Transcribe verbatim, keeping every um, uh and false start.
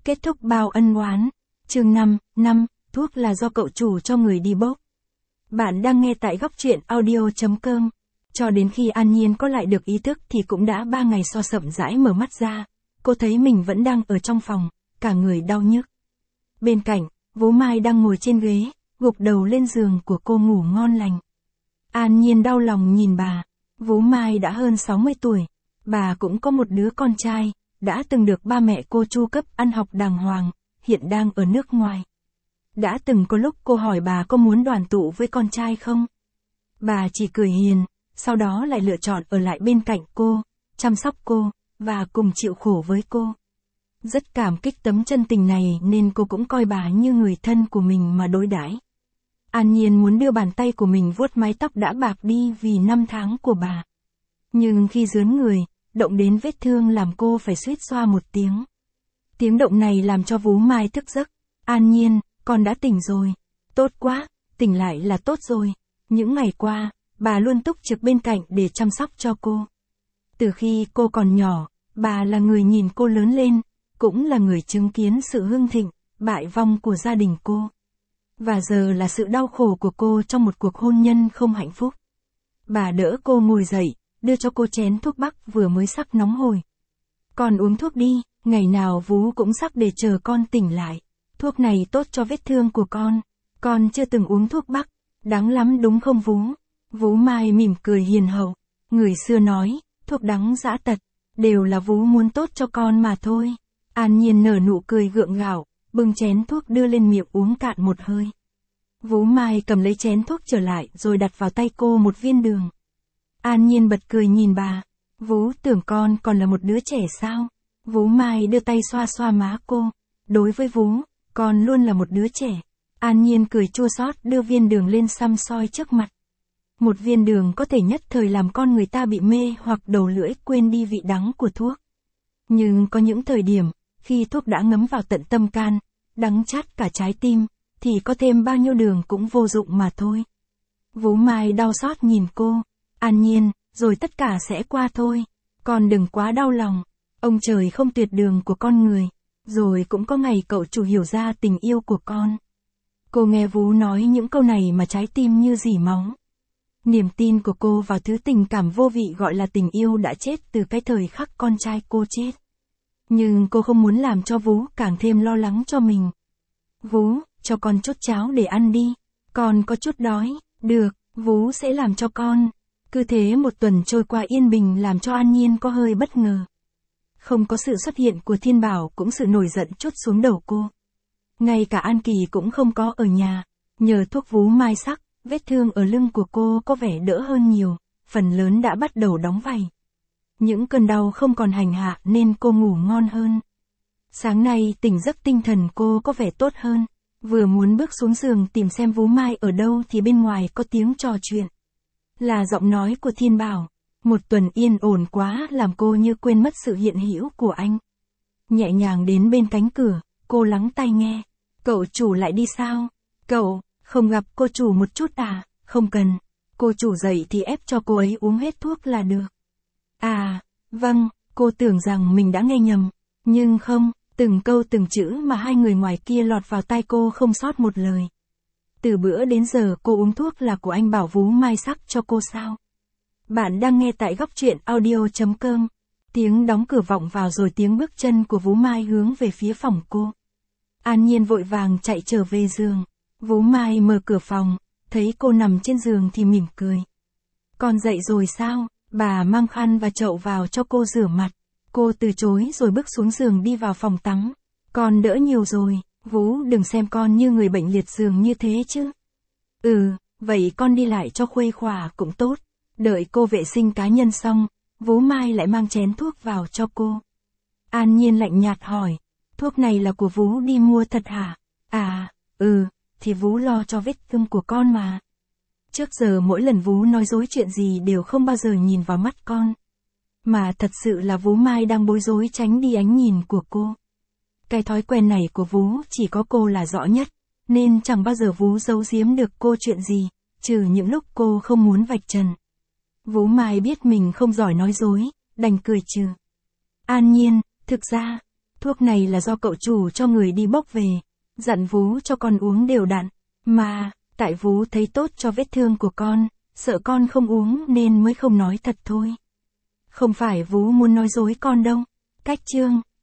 Kết thúc bao ân oán. Chương năm, năm, thuốc là do cậu chủ cho người đi bốc. Bạn đang nghe tại góc truyện audio chấm com. Cho đến khi An Nhiên có lại được ý thức thì cũng đã ba ngày so sậm rãi mở mắt ra. Cô thấy mình vẫn đang ở trong phòng, cả người đau nhức. Bên cạnh, Vú Mai đang ngồi trên ghế, gục đầu lên giường của cô ngủ ngon lành. An Nhiên đau lòng nhìn bà. Vú Mai đã hơn sáu mươi tuổi. Bà cũng có một đứa con trai, đã từng được ba mẹ cô chu cấp ăn học đàng hoàng, hiện đang ở nước ngoài. Đã từng có lúc cô hỏi bà có muốn đoàn tụ với con trai không? Bà chỉ cười hiền, sau đó lại lựa chọn ở lại bên cạnh cô, chăm sóc cô, và cùng chịu khổ với cô. Rất cảm kích tấm chân tình này nên cô cũng coi bà như người thân của mình mà đối đãi. An Nhiên muốn đưa bàn tay của mình vuốt mái tóc đã bạc đi vì năm tháng của bà. Nhưng khi dướn người, động đến vết thương làm cô phải suýt xoa một tiếng. Tiếng động này làm cho Vú Mai thức giấc. An Nhiên, con đã tỉnh rồi. Tốt quá, tỉnh lại là tốt rồi. Những ngày qua, bà luôn túc trực bên cạnh để chăm sóc cho cô. Từ khi cô còn nhỏ, bà là người nhìn cô lớn lên, cũng là người chứng kiến sự hưng thịnh, bại vong của gia đình cô. Và giờ là sự đau khổ của cô trong một cuộc hôn nhân không hạnh phúc. Bà đỡ cô ngồi dậy, đưa cho cô chén thuốc bắc vừa mới sắc nóng hổi. Con uống thuốc đi, ngày nào Vú cũng sắc để chờ con tỉnh lại. Thuốc này tốt cho vết thương của con. Con chưa từng uống thuốc bắc, đắng lắm đúng không Vú? Vú Mai mỉm cười hiền hậu. Người xưa nói, thuốc đắng dã tật, đều là Vú muốn tốt cho con mà thôi. An Nhiên nở nụ cười gượng gạo, bưng chén thuốc đưa lên miệng uống cạn một hơi. Vú Mai cầm lấy chén thuốc trở lại rồi đặt vào tay cô một viên đường. An Nhiên bật cười nhìn bà. Vú tưởng con còn là một đứa trẻ sao? Vú Mai đưa tay xoa xoa má cô. Đối với Vú, con luôn là một đứa trẻ. An Nhiên cười chua xót đưa viên đường lên xăm soi trước mặt. Một viên đường có thể nhất thời làm con người ta bị mê hoặc đầu lưỡi quên đi vị đắng của thuốc. Nhưng có những thời điểm, khi thuốc đã ngấm vào tận tâm can, đắng chát cả trái tim, thì có thêm bao nhiêu đường cũng vô dụng mà thôi. Vú Mai đau xót nhìn cô. An Nhiên, rồi tất cả sẽ qua thôi. Con đừng quá đau lòng. Ông trời không tuyệt đường của con người. Rồi cũng có ngày cậu chủ hiểu ra tình yêu của con. Cô nghe Vú nói những câu này mà trái tim như rỉ máu. Niềm tin của cô vào thứ tình cảm vô vị gọi là tình yêu đã chết từ cái thời khắc con trai cô chết. Nhưng cô không muốn làm cho Vú càng thêm lo lắng cho mình. Vú, cho con chút cháo để ăn đi. Con có chút đói. Được, Vú sẽ làm cho con. Cứ thế một tuần trôi qua yên bình làm cho An Nhiên có hơi bất ngờ. Không có sự xuất hiện của Thiên Bảo cũng sự nổi giận trút xuống đầu cô. Ngay cả An Kỳ cũng không có ở nhà. Nhờ thuốc Vú Mai sắc, vết thương ở lưng của cô có vẻ đỡ hơn nhiều, phần lớn đã bắt đầu đóng vảy. Những cơn đau không còn hành hạ nên cô ngủ ngon hơn. Sáng nay tỉnh giấc tinh thần cô có vẻ tốt hơn. Vừa muốn bước xuống giường tìm xem Vú Mai ở đâu thì bên ngoài có tiếng trò chuyện. Là giọng nói của Thiên Bảo. Một tuần yên ổn quá làm cô như quên mất sự hiện hữu của anh. Nhẹ nhàng đến bên cánh cửa, cô lắng tai nghe. Cậu chủ lại đi sao? Cậu, không gặp cô chủ một chút à? Không cần. Cô chủ dậy thì ép cho cô ấy uống hết thuốc là được. À, vâng, cô tưởng rằng mình đã nghe nhầm. Nhưng không, từng câu từng chữ mà hai người ngoài kia lọt vào tai cô không sót một lời. Từ bữa đến giờ cô uống thuốc là của anh bảo Vú Mai sắc cho cô sao? Bạn đang nghe tại góc truyện audio chấm com. Tiếng đóng cửa vọng vào rồi tiếng bước chân của Vú Mai hướng về phía phòng cô. An Nhiên vội vàng chạy trở về giường. Vú Mai mở cửa phòng, thấy cô nằm trên giường thì mỉm cười. Con dậy rồi sao? Bà mang khăn và chậu vào cho cô rửa mặt. Cô từ chối rồi bước xuống giường đi vào phòng tắm. Con đỡ nhiều rồi, Vú đừng xem con như người bệnh liệt giường như thế chứ. Ừ, vậy con đi lại cho khuây khỏa cũng tốt. Đợi cô vệ sinh cá nhân xong, Vú Mai lại mang chén thuốc vào cho cô. An Nhiên lạnh nhạt hỏi, thuốc này là của Vú đi mua thật hả? À, ừ, thì Vú lo cho vết thương của con mà. Trước giờ mỗi lần Vú nói dối chuyện gì đều không bao giờ nhìn vào mắt con. Mà thật sự là Vú Mai đang bối rối tránh đi ánh nhìn của cô. Cái thói quen này của Vú chỉ có cô là rõ nhất, nên chẳng bao giờ Vú giấu giếm được cô chuyện gì, trừ những lúc cô không muốn vạch trần. Vú Mai biết mình không giỏi nói dối, đành cười trừ. An Nhiên, thực ra, thuốc Thuốc này là do cậu chủ cho người đi bốc về, dặn Vú cho con uống đều đặn, mà, tại Vú thấy tốt cho vết thương của con, sợ con không uống nên mới không nói thật thôi. Không phải Vú muốn nói dối con đâu. Cách chương